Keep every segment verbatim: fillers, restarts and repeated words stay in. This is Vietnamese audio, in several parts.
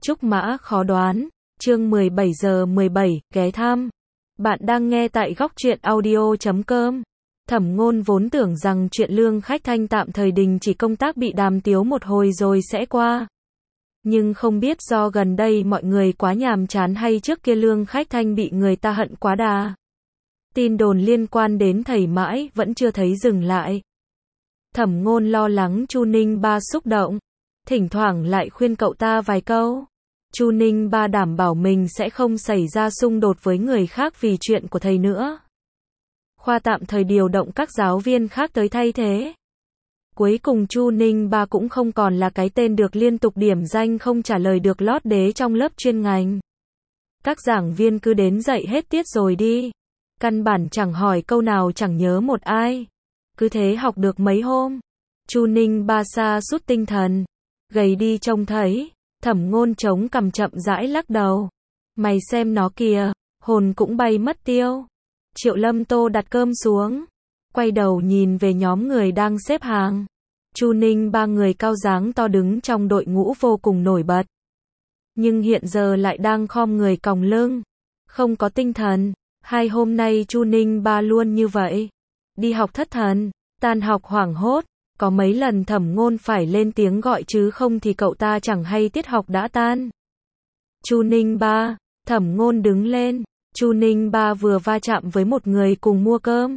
Trúc mã khó đoán, chương mười bảy giờ mười bảy, ghé thăm. Bạn đang nghe tại góc truyện audio chấm com. Thẩm Ngôn vốn tưởng rằng chuyện Lương Khách Thanh tạm thời đình chỉ công tác bị đàm tiếu một hồi rồi sẽ qua. Nhưng không biết do gần đây mọi người quá nhàm chán hay trước kia Lương Khách Thanh bị người ta hận quá đà. Tin đồn liên quan đến thầy mãi vẫn chưa thấy dừng lại. Thẩm Ngôn lo lắng Chu Ninh Ba xúc động, thỉnh thoảng lại khuyên cậu ta vài câu. Chu Ninh Ba đảm bảo mình sẽ không xảy ra xung đột với người khác vì chuyện của thầy nữa. Khoa tạm thời điều động các giáo viên khác tới thay thế. Cuối cùng Chu Ninh Ba cũng không còn là cái tên được liên tục điểm danh không trả lời được lót đế trong lớp chuyên ngành. Các giảng viên cứ đến dạy hết tiết rồi đi. Căn bản chẳng hỏi câu nào, chẳng nhớ một ai. Cứ thế học được mấy hôm. Chu Ninh Ba sa sút tinh thần. Gầy đi trông thấy. Thẩm Ngôn chống cằm chậm rãi lắc đầu. Mày xem nó kìa, hồn cũng bay mất tiêu. Triệu Lâm Tô đặt cơm xuống, quay đầu nhìn về nhóm người đang xếp hàng. Chu Ninh Ba người cao dáng to đứng trong đội ngũ vô cùng nổi bật. Nhưng hiện giờ lại đang khom người còng lưng, không có tinh thần. Hai hôm nay Chu Ninh Ba luôn như vậy. Đi học thất thần, tan học hoảng hốt. Có mấy lần Thẩm Ngôn phải lên tiếng gọi chứ không thì cậu ta chẳng hay tiết học đã tan. Chu Ninh Ba, Thẩm Ngôn đứng lên. Chu Ninh Ba vừa va chạm với một người cùng mua cơm.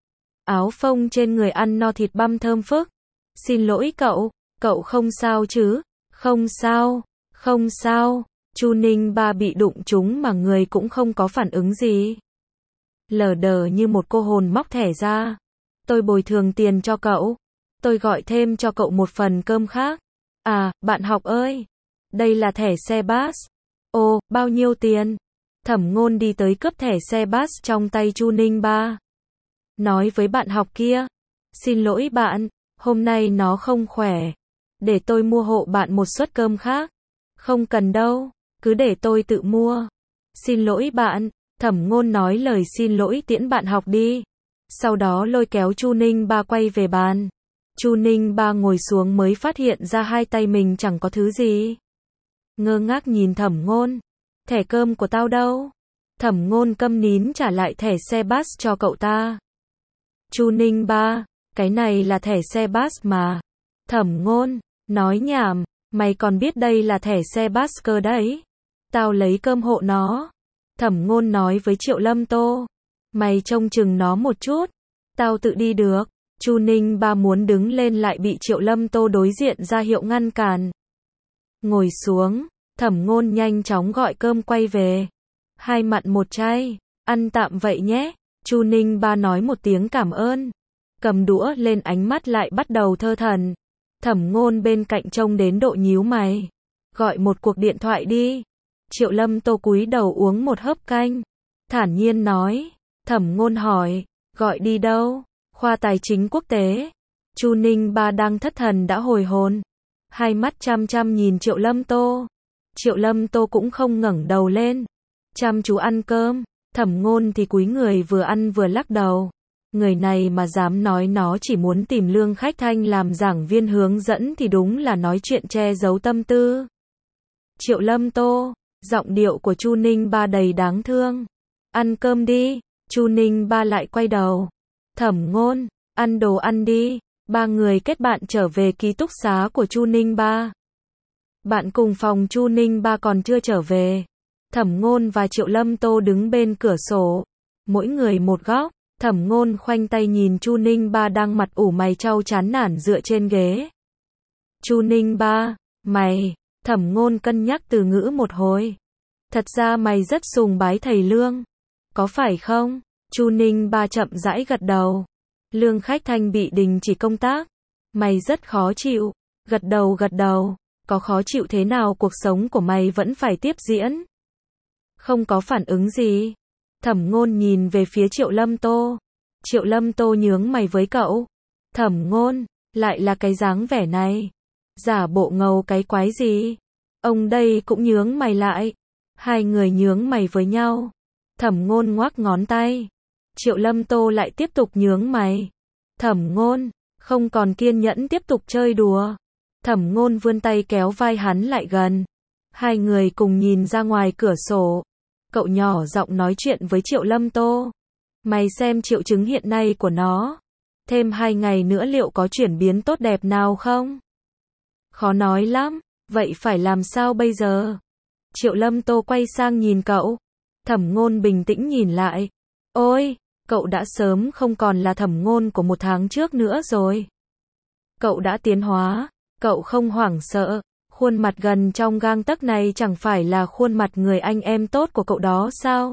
Áo phông trên người ăn no thịt băm thơm phức. Xin lỗi cậu, cậu không sao chứ? Không sao, không sao. Chu Ninh Ba bị đụng trúng mà người cũng không có phản ứng gì. Lờ đờ như một cô hồn móc thẻ ra. Tôi bồi thường tiền cho cậu. Tôi gọi thêm cho cậu một phần cơm khác. À, bạn học ơi. Đây là thẻ xe bus. Ồ, bao nhiêu tiền? Thẩm Ngôn đi tới cướp thẻ xe bus trong tay Chu Ninh Ba. Nói với bạn học kia. Xin lỗi bạn, hôm nay nó không khỏe. Để tôi mua hộ bạn một suất cơm khác. Không cần đâu, cứ để tôi tự mua. Xin lỗi bạn. Thẩm Ngôn nói lời xin lỗi tiễn bạn học đi. Sau đó lôi kéo Chu Ninh Ba quay về bàn. Chu Ninh Ba ngồi xuống mới phát hiện ra hai tay mình chẳng có thứ gì. Ngơ ngác nhìn Thẩm Ngôn. Thẻ cơm của tao đâu? Thẩm Ngôn câm nín trả lại thẻ xe bus cho cậu ta. Chu Ninh Ba, cái này là thẻ xe bus mà. Thẩm Ngôn, nói nhảm, mày còn biết đây là thẻ xe bus cơ đấy. Tao lấy cơm hộ nó. Thẩm Ngôn nói với Triệu Lâm Tô. Mày trông chừng nó một chút. Tao tự đi được. Chu Ninh Ba muốn đứng lên lại bị Triệu Lâm Tô đối diện ra hiệu ngăn cản. Ngồi xuống, Thẩm Ngôn nhanh chóng gọi cơm quay về. Hai mặn một chay, ăn tạm vậy nhé. Chu Ninh Ba nói một tiếng cảm ơn. Cầm đũa lên, ánh mắt lại bắt đầu thơ thẩn. Thẩm Ngôn bên cạnh trông đến độ nhíu mày. Gọi một cuộc điện thoại đi. Triệu Lâm Tô cúi đầu uống một hớp canh. Thản nhiên nói. Thẩm Ngôn hỏi, gọi đi đâu? Khoa Tài chính Quốc tế. Chu Ninh Ba đang thất thần đã hồi hồn. Hai mắt chăm chăm nhìn Triệu Lâm Tô. Triệu Lâm Tô cũng không ngẩng đầu lên. Chăm chú ăn cơm. Thẩm Ngôn thì cúi người vừa ăn vừa lắc đầu. Người này mà dám nói nó chỉ muốn tìm Lương Khách Thanh làm giảng viên hướng dẫn thì đúng là nói chuyện che giấu tâm tư. Triệu Lâm Tô, giọng điệu của Chu Ninh Ba đầy đáng thương. Ăn cơm đi. Chu Ninh Ba lại quay đầu. Thẩm Ngôn, ăn đồ ăn đi. Ba người kết bạn trở về ký túc xá của Chu Ninh Ba. Bạn cùng phòng Chu Ninh Ba còn chưa trở về. Thẩm Ngôn và Triệu Lâm Tô đứng bên cửa sổ, mỗi người một góc. Thẩm Ngôn khoanh tay nhìn Chu Ninh Ba đang mặt ủ mày trao chán nản dựa trên ghế. Chu Ninh Ba, mày, Thẩm Ngôn cân nhắc từ ngữ một hồi. Thật ra mày rất sùng bái thầy Lương. Có phải không? Chu Ninh Ba chậm rãi gật đầu. Lương Khách Thanh bị đình chỉ công tác. Mày rất khó chịu. Gật đầu gật đầu. Có khó chịu thế nào, cuộc sống của mày vẫn phải tiếp diễn. Không có phản ứng gì. Thẩm Ngôn nhìn về phía Triệu Lâm Tô. Triệu Lâm Tô nhướng mày với cậu. Thẩm Ngôn, lại là cái dáng vẻ này. Giả bộ ngầu cái quái gì? Ông đây cũng nhướng mày lại. Hai người nhướng mày với nhau. Thẩm Ngôn ngoắc ngón tay. Triệu Lâm Tô lại tiếp tục nhướng mày. Thẩm Ngôn, không còn kiên nhẫn tiếp tục chơi đùa. Thẩm Ngôn vươn tay kéo vai hắn lại gần. Hai người cùng nhìn ra ngoài cửa sổ. Cậu nhỏ giọng nói chuyện với Triệu Lâm Tô. Mày xem triệu chứng hiện nay của nó. Thêm hai ngày nữa liệu có chuyển biến tốt đẹp nào không? Khó nói lắm. Vậy phải làm sao bây giờ? Triệu Lâm Tô quay sang nhìn cậu. Thẩm Ngôn bình tĩnh nhìn lại. Ôi, cậu đã sớm không còn là Thẩm Ngôn của một tháng trước nữa rồi. Cậu đã tiến hóa. Cậu không hoảng sợ. Khuôn mặt gần trong gang tấc này chẳng phải là khuôn mặt người anh em tốt của cậu đó sao?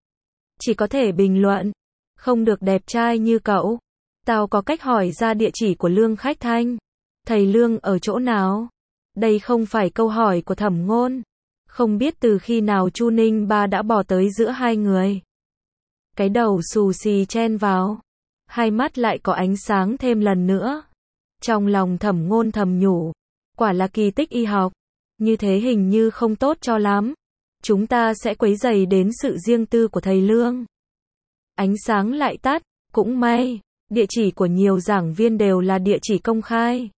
Chỉ có thể bình luận. Không được đẹp trai như cậu. Tao có cách hỏi ra địa chỉ của Lương Khách Thanh. Thầy Lương ở chỗ nào? Đây không phải câu hỏi của Thẩm Ngôn. Không biết từ khi nào Chu Ninh Ba đã bỏ tới giữa hai người. Cái đầu xù xì chen vào. Hai mắt lại có ánh sáng thêm lần nữa. Trong lòng Thẩm Ngôn thầm nhủ. Quả là kỳ tích y học. Như thế hình như không tốt cho lắm. Chúng ta sẽ quấy rầy đến sự riêng tư của thầy Lương. Ánh sáng lại tắt. Cũng may. Địa chỉ của nhiều giảng viên đều là địa chỉ công khai.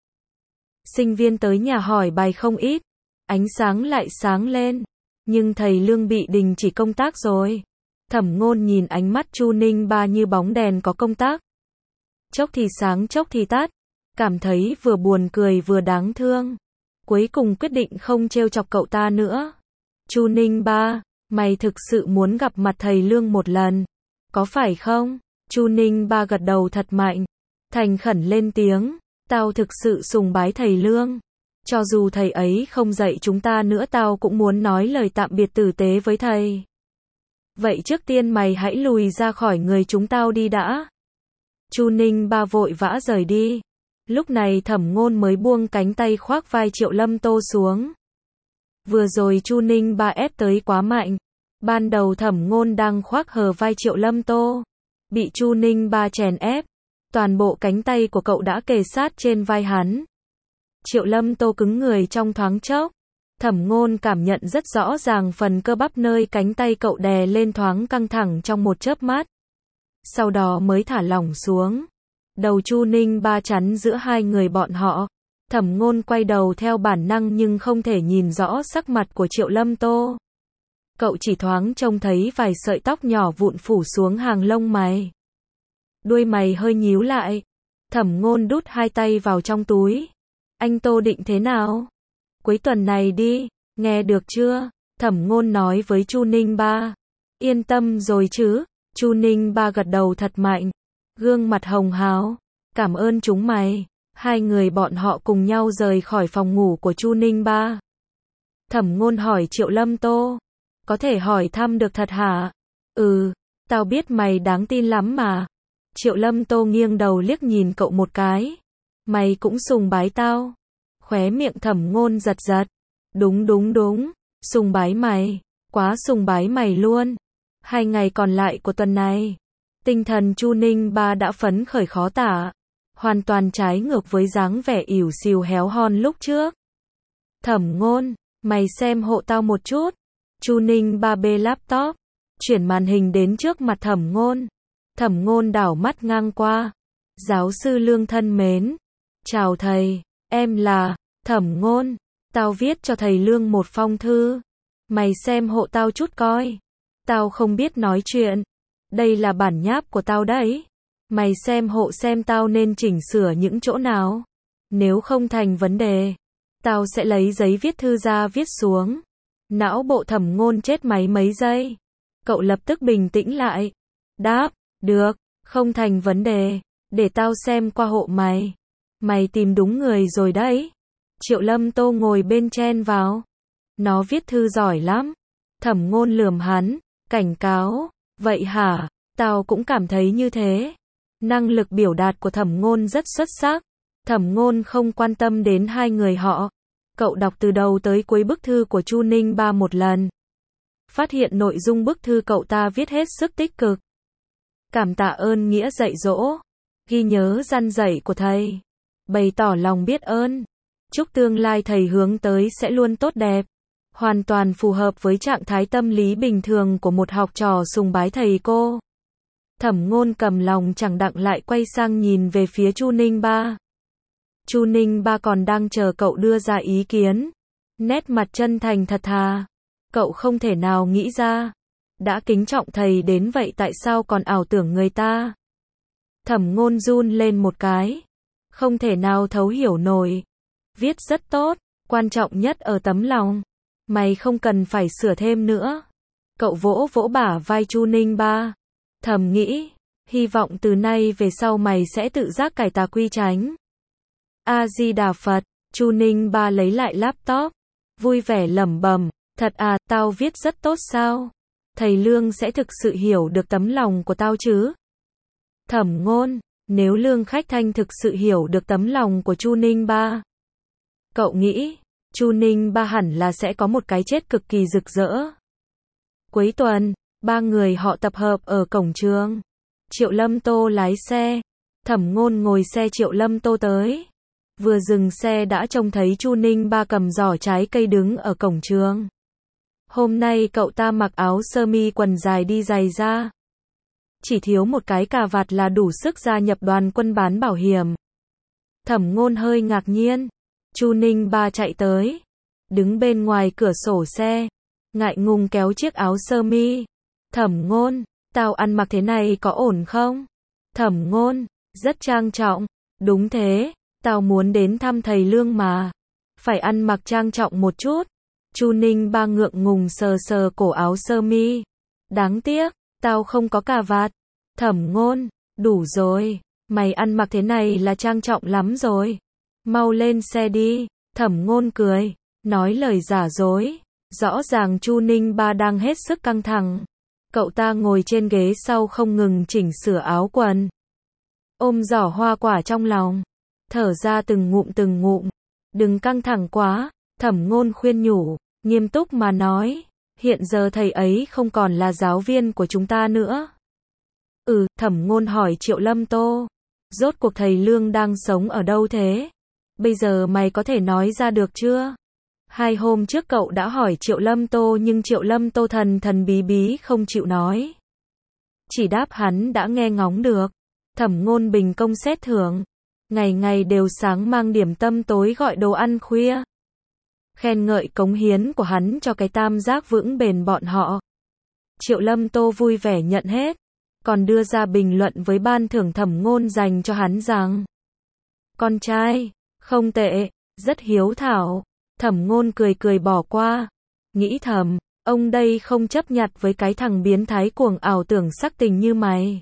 Sinh viên tới nhà hỏi bài không ít. Ánh sáng lại sáng lên. Nhưng thầy Lương bị đình chỉ công tác rồi. Thẩm Ngôn nhìn ánh mắt Chu Ninh Ba như bóng đèn có công tắc. Chốc thì sáng chốc thì tắt. Cảm thấy vừa buồn cười vừa đáng thương. Cuối cùng quyết định không trêu chọc cậu ta nữa. Chu Ninh Ba, mày thực sự muốn gặp mặt thầy Lương một lần. Có phải không? Chu Ninh Ba gật đầu thật mạnh. Thành khẩn lên tiếng. Tao thực sự sùng bái thầy Lương. Cho dù thầy ấy không dạy chúng ta nữa tao cũng muốn nói lời tạm biệt tử tế với thầy. Vậy trước tiên mày hãy lùi ra khỏi người chúng tao đi đã. Chu Ninh Ba vội vã rời đi. Lúc này Thẩm Ngôn mới buông cánh tay khoác vai Triệu Lâm Tô xuống. Vừa rồi Chu Ninh Ba ép tới quá mạnh. Ban đầu Thẩm Ngôn đang khoác hờ vai Triệu Lâm Tô. Bị Chu Ninh Ba chèn ép. Toàn bộ cánh tay của cậu đã kề sát trên vai hắn. Triệu Lâm Tô cứng người trong thoáng chốc. Thẩm Ngôn cảm nhận rất rõ ràng phần cơ bắp nơi cánh tay cậu đè lên thoáng căng thẳng trong một chớp mắt. Sau đó mới thả lỏng xuống. Đầu Chu Ninh Ba chắn giữa hai người bọn họ. Thẩm Ngôn quay đầu theo bản năng nhưng không thể nhìn rõ sắc mặt của Triệu Lâm Tô. Cậu chỉ thoáng trông thấy vài sợi tóc nhỏ vụn phủ xuống hàng lông mày. Đuôi mày hơi nhíu lại. Thẩm Ngôn đút hai tay vào trong túi. Anh Tô định thế nào? Cuối tuần này đi, nghe được chưa? Thẩm Ngôn nói với Chu Ninh Ba. Yên tâm rồi chứ? Chu Ninh Ba gật đầu thật mạnh. Gương mặt hồng hào. Cảm ơn chúng mày. Hai người bọn họ cùng nhau rời khỏi phòng ngủ của Chu Ninh Ba. Thẩm Ngôn hỏi Triệu Lâm Tô. Có thể hỏi thăm được thật hả? Ừ, tao biết mày đáng tin lắm mà. Triệu Lâm Tô nghiêng đầu liếc nhìn cậu một cái. Mày cũng sùng bái tao. Khóe miệng Thẩm Ngôn giật giật. Đúng đúng đúng, sùng bái mày. Quá sùng bái mày luôn. Hai ngày còn lại của tuần này. Tinh thần Chu Ninh Ba đã phấn khởi khó tả. Hoàn toàn trái ngược với dáng vẻ ỉu xìu héo hon lúc trước. Thẩm Ngôn, mày xem hộ tao một chút. Chu Ninh Ba bê laptop. Chuyển màn hình đến trước mặt Thẩm Ngôn. Thẩm Ngôn đảo mắt ngang qua. Giáo sư Lương thân mến. Chào thầy, em là Thẩm Ngôn. Tao viết cho thầy Lương một phong thư. Mày xem hộ tao chút coi. Tao không biết nói chuyện. Đây là bản nháp của tao đấy. Mày xem hộ xem tao nên chỉnh sửa những chỗ nào. Nếu không thành vấn đề, tao sẽ lấy giấy viết thư ra viết xuống. Não bộ Thẩm Ngôn chết máy mấy giây. Cậu lập tức bình tĩnh lại. Đáp, được, không thành vấn đề. Để tao xem qua hộ mày. Mày tìm đúng người rồi đấy. Triệu Lâm Tô ngồi bên chen vào. Nó viết thư giỏi lắm. Thẩm Ngôn lườm hắn, cảnh cáo. Vậy hả? Tao cũng cảm thấy như thế. Năng lực biểu đạt của Thẩm Ngôn rất xuất sắc. Thẩm Ngôn không quan tâm đến hai người họ. Cậu đọc từ đầu tới cuối bức thư của Chu Ninh Ba một lần. Phát hiện nội dung bức thư cậu ta viết hết sức tích cực. Cảm tạ ơn nghĩa dạy dỗ. Ghi nhớ răn dạy của thầy. Bày tỏ lòng biết ơn. Chúc tương lai thầy hướng tới sẽ luôn tốt đẹp. Hoàn toàn phù hợp với trạng thái tâm lý bình thường của một học trò sùng bái thầy cô. Thẩm Ngôn cầm lòng chẳng đặng lại quay sang nhìn về phía Chu Ninh Ba. Chu Ninh Ba còn đang chờ cậu đưa ra ý kiến. Nét mặt chân thành thật thà. Cậu không thể nào nghĩ ra. Đã kính trọng thầy đến vậy tại sao còn ảo tưởng người ta. Thẩm Ngôn run lên một cái. Không thể nào thấu hiểu nổi. Viết rất tốt, quan trọng nhất ở tấm lòng. Mày không cần phải sửa thêm nữa. Cậu vỗ vỗ bả vai Chu Ninh Ba. Thầm nghĩ, hy vọng từ nay về sau mày sẽ tự giác cải tà quy chánh. A-di-đà Phật, Chu Ninh Ba lấy lại laptop, vui vẻ lẩm bẩm, thật à, tao viết rất tốt sao? Thầy Lương sẽ thực sự hiểu được tấm lòng của tao chứ? Thẩm Ngôn, nếu Lương Khách Thanh thực sự hiểu được tấm lòng của Chu Ninh Ba, cậu nghĩ, Chu Ninh Ba hẳn là sẽ có một cái chết cực kỳ rực rỡ. Cuối tuần, ba người họ tập hợp ở cổng trường. Triệu Lâm Tô lái xe, Thẩm Ngôn ngồi xe Triệu Lâm Tô tới. Vừa dừng xe đã trông thấy Chu Ninh Ba cầm giỏ trái cây đứng ở cổng trường. Hôm nay cậu ta mặc áo sơ mi quần dài đi giày da. Chỉ thiếu một cái cà vạt là đủ sức gia nhập đoàn quân bán bảo hiểm. Thẩm Ngôn hơi ngạc nhiên. Chu Ninh Ba chạy tới, đứng bên ngoài cửa sổ xe, ngại ngùng kéo chiếc áo sơ mi. Thẩm Ngôn, tao ăn mặc thế này có ổn không? Thẩm Ngôn, rất trang trọng. Đúng thế, tao muốn đến thăm thầy Lương mà. Phải ăn mặc trang trọng một chút. Chu Ninh Ba ngượng ngùng sờ sờ cổ áo sơ mi. Đáng tiếc, tao không có cà vạt. Thẩm Ngôn, đủ rồi, mày ăn mặc thế này là trang trọng lắm rồi. Mau lên xe đi. Thẩm Ngôn cười, nói lời giả dối. Rõ ràng Chu Ninh Ba đang hết sức căng thẳng. Cậu ta ngồi trên ghế sau không ngừng chỉnh sửa áo quần. Ôm giỏ hoa quả trong lòng. Thở ra từng ngụm từng ngụm. Đừng căng thẳng quá. Thẩm Ngôn khuyên nhủ, nghiêm túc mà nói. Hiện giờ thầy ấy không còn là giáo viên của chúng ta nữa. Ừ, Thẩm Ngôn hỏi Triệu Lâm Tô. Rốt cuộc thầy Lương đang sống ở đâu thế? Bây giờ mày có thể nói ra được chưa? Hai hôm trước cậu đã hỏi Triệu Lâm Tô nhưng Triệu Lâm Tô thần thần bí bí không chịu nói. Chỉ đáp hắn đã nghe ngóng được. Thẩm Ngôn bình công xét thưởng. Ngày ngày đều sáng mang điểm tâm tối gọi đồ ăn khuya. Khen ngợi cống hiến của hắn cho cái tam giác vững bền bọn họ. Triệu Lâm Tô vui vẻ nhận hết. Còn đưa ra bình luận với ban thưởng Thẩm Ngôn dành cho hắn rằng con trai, không tệ, rất hiếu thảo. Thẩm Ngôn cười cười bỏ qua. Nghĩ thầm, ông đây không chấp nhặt với cái thằng biến thái cuồng ảo tưởng sắc tình như mày.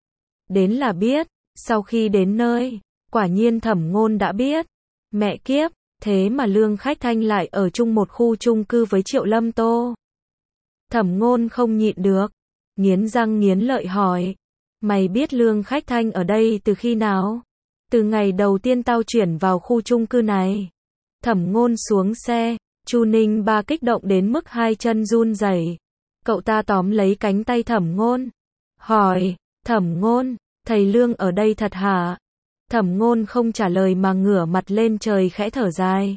Đến là biết, sau khi đến nơi, quả nhiên Thẩm Ngôn đã biết. Mẹ kiếp, thế mà Lương Khách Thanh lại ở chung một khu chung cư với Triệu Lâm Tô. Thẩm Ngôn không nhịn được, nghiến răng nghiến lợi hỏi. Mày biết Lương Khách Thanh ở đây từ khi nào? Từ ngày đầu tiên tao chuyển vào khu chung cư này. Thẩm Ngôn xuống xe, Chu Ninh Ba kích động đến mức hai chân run rẩy. Cậu ta tóm lấy cánh tay Thẩm Ngôn, hỏi, Thẩm Ngôn, thầy Lương ở đây thật hả? Thẩm Ngôn không trả lời mà ngửa mặt lên trời khẽ thở dài.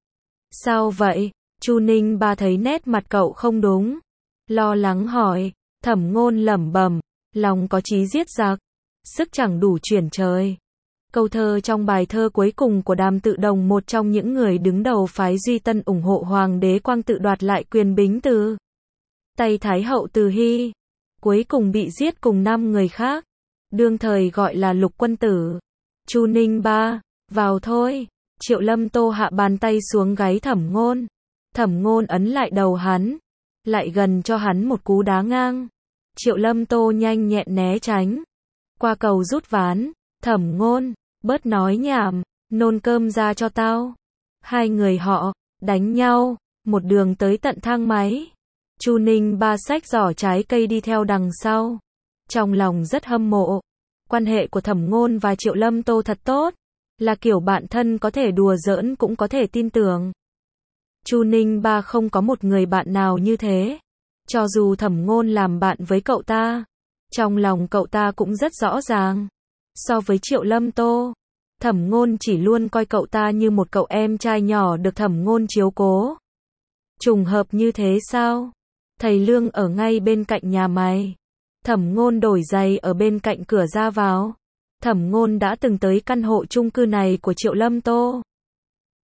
Sao vậy? Chu Ninh Ba thấy nét mặt cậu không đúng, lo lắng hỏi. Thẩm Ngôn lẩm bẩm, lòng có chí giết giặc, sức chẳng đủ chuyển trời. Câu thơ trong bài thơ cuối cùng của Đàm Tự Đồng, một trong những người đứng đầu phái Duy Tân ủng hộ Hoàng đế Quang Tự đoạt lại quyền bính từ tay Thái hậu Từ Hy, cuối cùng bị giết cùng năm người khác, đương thời gọi là Lục Quân Tử. Chu Ninh Ba, vào thôi. Triệu Lâm Tô hạ bàn tay xuống gáy Thẩm Ngôn. Thẩm Ngôn ấn lại đầu hắn, lại gần cho hắn một cú đá ngang. Triệu Lâm Tô nhanh nhẹn né tránh. Qua cầu rút ván, Thẩm Ngôn, bớt nói nhảm, nôn cơm ra cho tao. Hai người họ đánh nhau, một đường tới tận thang máy. Chu Ninh Ba xách giỏ trái cây đi theo đằng sau. Trong lòng rất hâm mộ. Quan hệ của Thẩm Ngôn và Triệu Lâm Tô thật tốt, là kiểu bạn thân có thể đùa giỡn cũng có thể tin tưởng. Chu Ninh Ba không có một người bạn nào như thế. Cho dù Thẩm Ngôn làm bạn với cậu ta, trong lòng cậu ta cũng rất rõ ràng. So với Triệu Lâm Tô, Thẩm Ngôn chỉ luôn coi cậu ta như một cậu em trai nhỏ được Thẩm Ngôn chiếu cố. Trùng hợp như thế sao? Thầy Lương ở ngay bên cạnh nhà mày. Thẩm Ngôn đổi giày ở bên cạnh cửa ra vào. Thẩm Ngôn đã từng tới căn hộ chung cư này của Triệu Lâm Tô.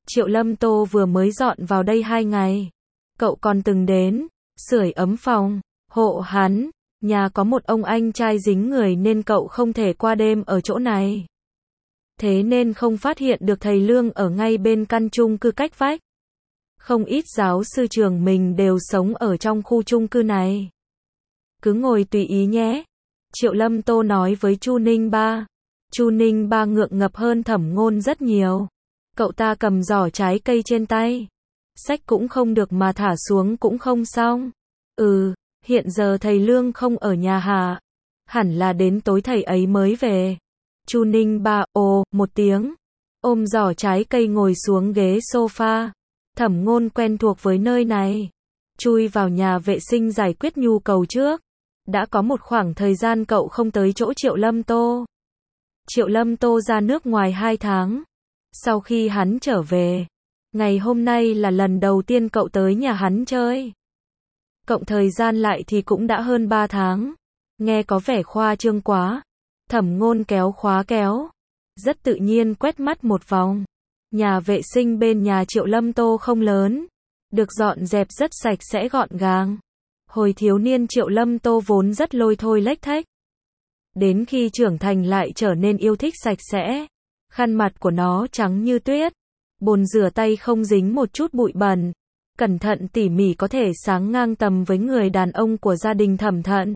Triệu Lâm Tô vừa mới dọn vào đây hai ngày. Cậu còn từng đến, sưởi ấm phòng, hộ hắn. Nhà có một ông anh trai dính người nên cậu không thể qua đêm ở chỗ này. Thế nên không phát hiện được thầy Lương ở ngay bên căn chung cư cách vách. Không ít giáo sư trường mình đều sống ở trong khu chung cư này. Cứ ngồi tùy ý nhé. Triệu Lâm Tô nói với Chu Ninh Ba. Chu Ninh Ba ngượng ngập hơn Thẩm Ngôn rất nhiều. Cậu ta cầm giỏ trái cây trên tay. Xách cũng không được mà thả xuống cũng không xong. Ừ, hiện giờ thầy Lương không ở nhà hả? Hẳn là đến tối thầy ấy mới về. Chu Ninh Ba ồ một tiếng. Ôm giỏ trái cây ngồi xuống ghế sofa. Thẩm Ngôn quen thuộc với nơi này. Chui vào nhà vệ sinh giải quyết nhu cầu trước. Đã có một khoảng thời gian cậu không tới chỗ Triệu Lâm Tô. Triệu Lâm Tô ra nước ngoài hai tháng. Sau khi hắn trở về, ngày hôm nay là lần đầu tiên cậu tới nhà hắn chơi. Cộng thời gian lại thì cũng đã hơn ba tháng. Nghe có vẻ khoa trương quá. Thẩm Ngôn kéo khóa kéo. Rất tự nhiên quét mắt một vòng. Nhà vệ sinh bên nhà Triệu Lâm Tô không lớn. Được dọn dẹp rất sạch sẽ gọn gàng. Hồi thiếu niên Triệu Lâm Tô vốn rất lôi thôi lếch thếch. Đến khi trưởng thành lại trở nên yêu thích sạch sẽ. Khăn mặt của nó trắng như tuyết. Bồn rửa tay không dính một chút bụi bẩn. Cẩn thận tỉ mỉ có thể sáng ngang tầm với người đàn ông của gia đình Thẩm Thận.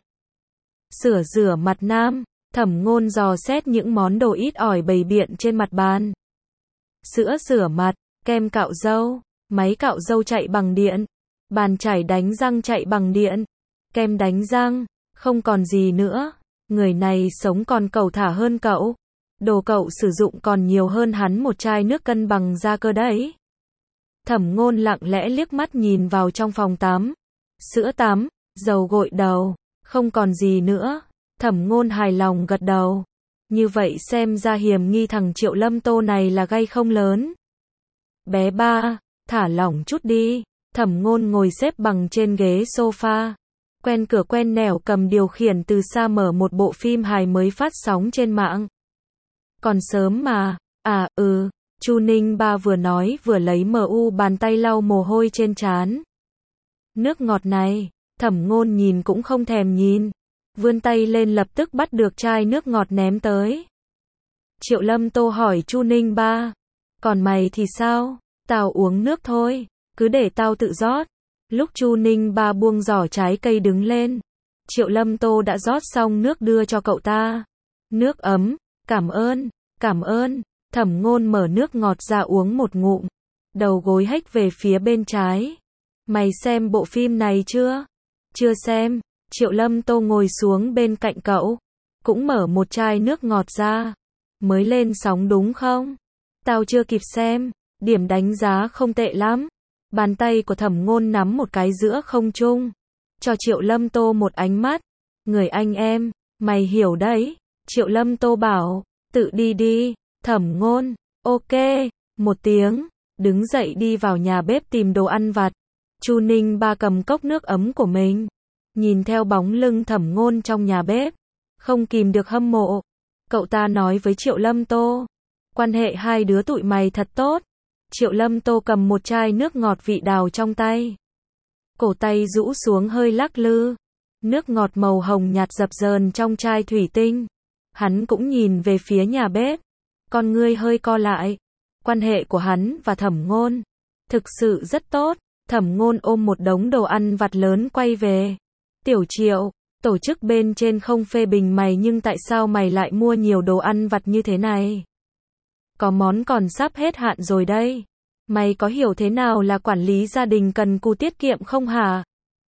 Sửa rửa mặt nam. Thẩm Ngôn dò xét những món đồ ít ỏi bày biện trên mặt bàn. Sữa rửa mặt, kem cạo râu, máy cạo râu chạy bằng điện, bàn chải đánh răng chạy bằng điện, kem đánh răng, không còn gì nữa. Người này sống còn cẩu thả hơn cậu. Đồ cậu sử dụng còn nhiều hơn hắn một chai nước cân bằng da cơ đấy. Thẩm Ngôn lặng lẽ liếc mắt nhìn vào trong phòng tắm. Sữa tắm, dầu gội đầu, không còn gì nữa. Thẩm Ngôn hài lòng gật đầu. Như vậy xem ra hiểm nghi thằng Triệu Lâm Tô này là gay không lớn. Bé Ba, thả lỏng chút đi. Thẩm Ngôn ngồi xếp bằng trên ghế sofa. Quen cửa quen nẻo cầm điều khiển từ xa mở một bộ phim hài mới phát sóng trên mạng. Còn sớm mà. À, ừ. Chu Ninh Ba vừa nói vừa lấy mờ u bàn tay lau mồ hôi trên trán. Nước ngọt này, Thẩm Ngôn nhìn cũng không thèm nhìn. Vươn tay lên lập tức bắt được chai nước ngọt ném tới. Triệu Lâm Tô hỏi Chu Ninh Ba. Còn mày thì sao? Tao uống nước thôi. Cứ để tao tự rót. Lúc Chu Ninh Ba buông giỏ trái cây đứng lên. Triệu Lâm Tô đã rót xong nước đưa cho cậu ta. Nước ấm. Cảm ơn. Cảm ơn. Thẩm Ngôn mở nước ngọt ra uống một ngụm. Đầu gối hếch về phía bên trái. Mày xem bộ phim này chưa? Chưa xem. Triệu Lâm Tô ngồi xuống bên cạnh cậu. Cũng mở một chai nước ngọt ra. Mới lên sóng đúng không? Tao chưa kịp xem. Điểm đánh giá không tệ lắm. Bàn tay của Thẩm Ngôn nắm một cái giữa không trung. Cho Triệu Lâm Tô một ánh mắt. Người anh em, mày hiểu đấy. Triệu Lâm Tô bảo. Tự đi đi. Thẩm Ngôn. Ok. Một tiếng. Đứng dậy đi vào nhà bếp tìm đồ ăn vặt. Chu Ninh Ba cầm cốc nước ấm của mình. Nhìn theo bóng lưng Thẩm Ngôn trong nhà bếp. Không kìm được hâm mộ. Cậu ta nói với Triệu Lâm Tô. Quan hệ hai đứa tụi mày thật tốt. Triệu Lâm Tô cầm một chai nước ngọt vị đào trong tay. Cổ tay rũ xuống hơi lắc lư. Nước ngọt màu hồng nhạt dập dờn trong chai thủy tinh. Hắn cũng nhìn về phía nhà bếp. Con ngươi hơi co lại. Quan hệ của hắn và Thẩm Ngôn thực sự rất tốt. Thẩm Ngôn ôm một đống đồ ăn vặt lớn quay về. Tiểu Triệu, tổ chức bên trên không phê bình mày nhưng tại sao mày lại mua nhiều đồ ăn vặt như thế này? Có món còn sắp hết hạn rồi đây. Mày có hiểu thế nào là quản lý gia đình cần cù tiết kiệm không hả?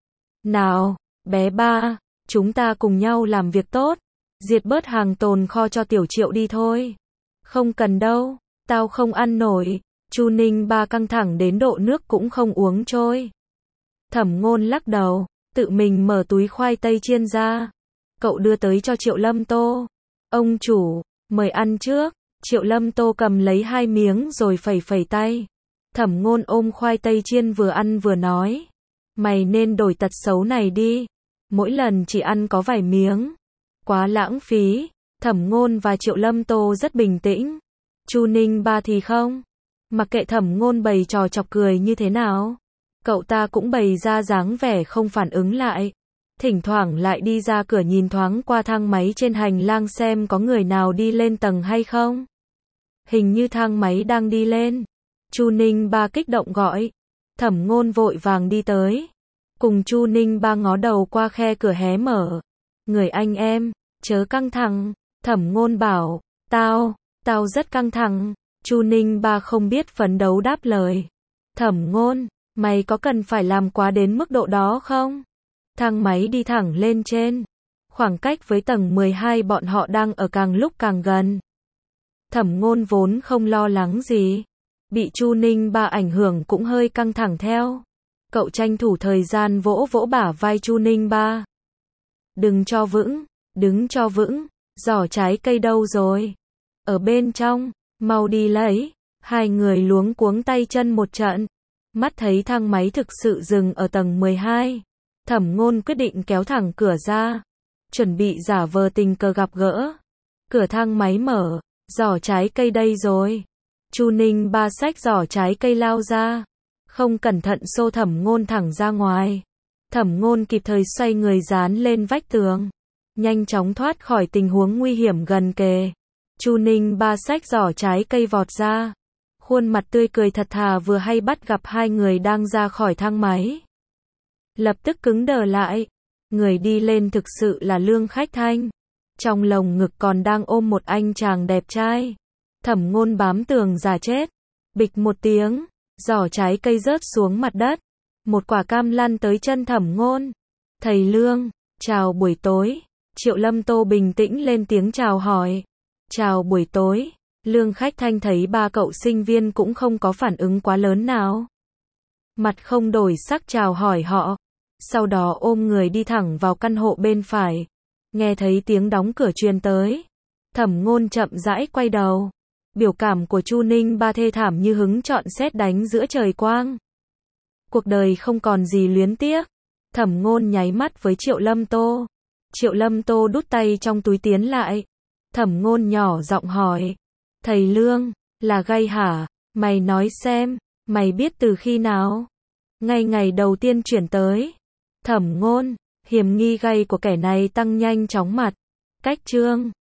Nào, bé Ba, chúng ta cùng nhau làm việc tốt. Diệt bớt hàng tồn kho cho Tiểu Triệu đi thôi. Không cần đâu, tao không ăn nổi. Chu Ninh Ba căng thẳng đến độ nước cũng không uống trôi. Thẩm Ngôn lắc đầu, tự mình mở túi khoai tây chiên ra. Cậu đưa tới cho Triệu Lâm Tô. Ông chủ, mời ăn trước. Triệu Lâm Tô cầm lấy hai miếng rồi phẩy phẩy tay. Thẩm Ngôn ôm khoai tây chiên vừa ăn vừa nói. Mày nên đổi tật xấu này đi. Mỗi lần chỉ ăn có vài miếng. Quá lãng phí. Thẩm Ngôn và Triệu Lâm Tô rất bình tĩnh. Chu Ninh Ba thì không. Mặc kệ Thẩm Ngôn bày trò chọc cười như thế nào, cậu ta cũng bày ra dáng vẻ không phản ứng lại. Thỉnh thoảng lại đi ra cửa nhìn thoáng qua thang máy trên hành lang xem có người nào đi lên tầng hay không. Hình như thang máy đang đi lên. Chu Ninh Ba kích động gọi. Thẩm Ngôn vội vàng đi tới. Cùng Chu Ninh Ba ngó đầu qua khe cửa hé mở. Người anh em, chớ căng thẳng. Thẩm Ngôn bảo, tao, tao rất căng thẳng. Chu Ninh Ba không biết phấn đấu đáp lời. Thẩm Ngôn, mày có cần phải làm quá đến mức độ đó không? Thang máy đi thẳng lên trên. Khoảng cách với tầng mười hai bọn họ đang ở càng lúc càng gần. Thẩm Ngôn vốn không lo lắng gì. Bị Chu Ninh Ba ảnh hưởng cũng hơi căng thẳng theo. Cậu tranh thủ thời gian vỗ vỗ bả vai Chu Ninh Ba. Đừng cho vững, đứng cho vững, giỏ trái cây đâu rồi? Ở bên trong, mau đi lấy. Hai người luống cuống tay chân một trận. Mắt thấy thang máy thực sự dừng ở tầng mười hai. Thẩm Ngôn quyết định kéo thẳng cửa ra. Chuẩn bị giả vờ tình cờ gặp gỡ. Cửa thang máy mở, giỏ trái cây đây rồi. Chu Ninh Ba xách giỏ trái cây lao ra. Không cẩn thận xô Thẩm Ngôn thẳng ra ngoài. Thẩm Ngôn kịp thời xoay người dán lên vách tường. Nhanh chóng thoát khỏi tình huống nguy hiểm gần kề. Chu Ninh Ba xách giỏ trái cây vọt ra. Khuôn mặt tươi cười thật thà vừa hay bắt gặp hai người đang ra khỏi thang máy. Lập tức cứng đờ lại. Người đi lên thực sự là Lương Khách Thanh. Trong lồng ngực còn đang ôm một anh chàng đẹp trai. Thẩm Ngôn bám tường già chết. Bịch một tiếng, giỏ trái cây rớt xuống mặt đất. Một quả cam lăn tới chân Thẩm Ngôn. Thầy Lương, chào buổi tối. Triệu Lâm Tô bình tĩnh lên tiếng chào hỏi. Chào buổi tối. Lương Khách Thanh thấy ba cậu sinh viên cũng không có phản ứng quá lớn nào. Mặt không đổi sắc chào hỏi họ. Sau đó ôm người đi thẳng vào căn hộ bên phải. Nghe thấy tiếng đóng cửa truyền tới. Thẩm Ngôn chậm rãi quay đầu. Biểu cảm của Chu Ninh Ba thê thảm như hứng trọn sét đánh giữa trời quang. Cuộc đời không còn gì luyến tiếc. Thẩm Ngôn nháy mắt với Triệu Lâm Tô. Triệu Lâm Tô đút tay trong túi tiến lại. Thẩm Ngôn nhỏ giọng hỏi. Thầy Lương, là gay hả? Mày nói xem, mày biết từ khi nào? Ngay ngày đầu tiên chuyển tới. Thẩm Ngôn, hiểm nghi gay của kẻ này tăng nhanh chóng mặt. Cách chương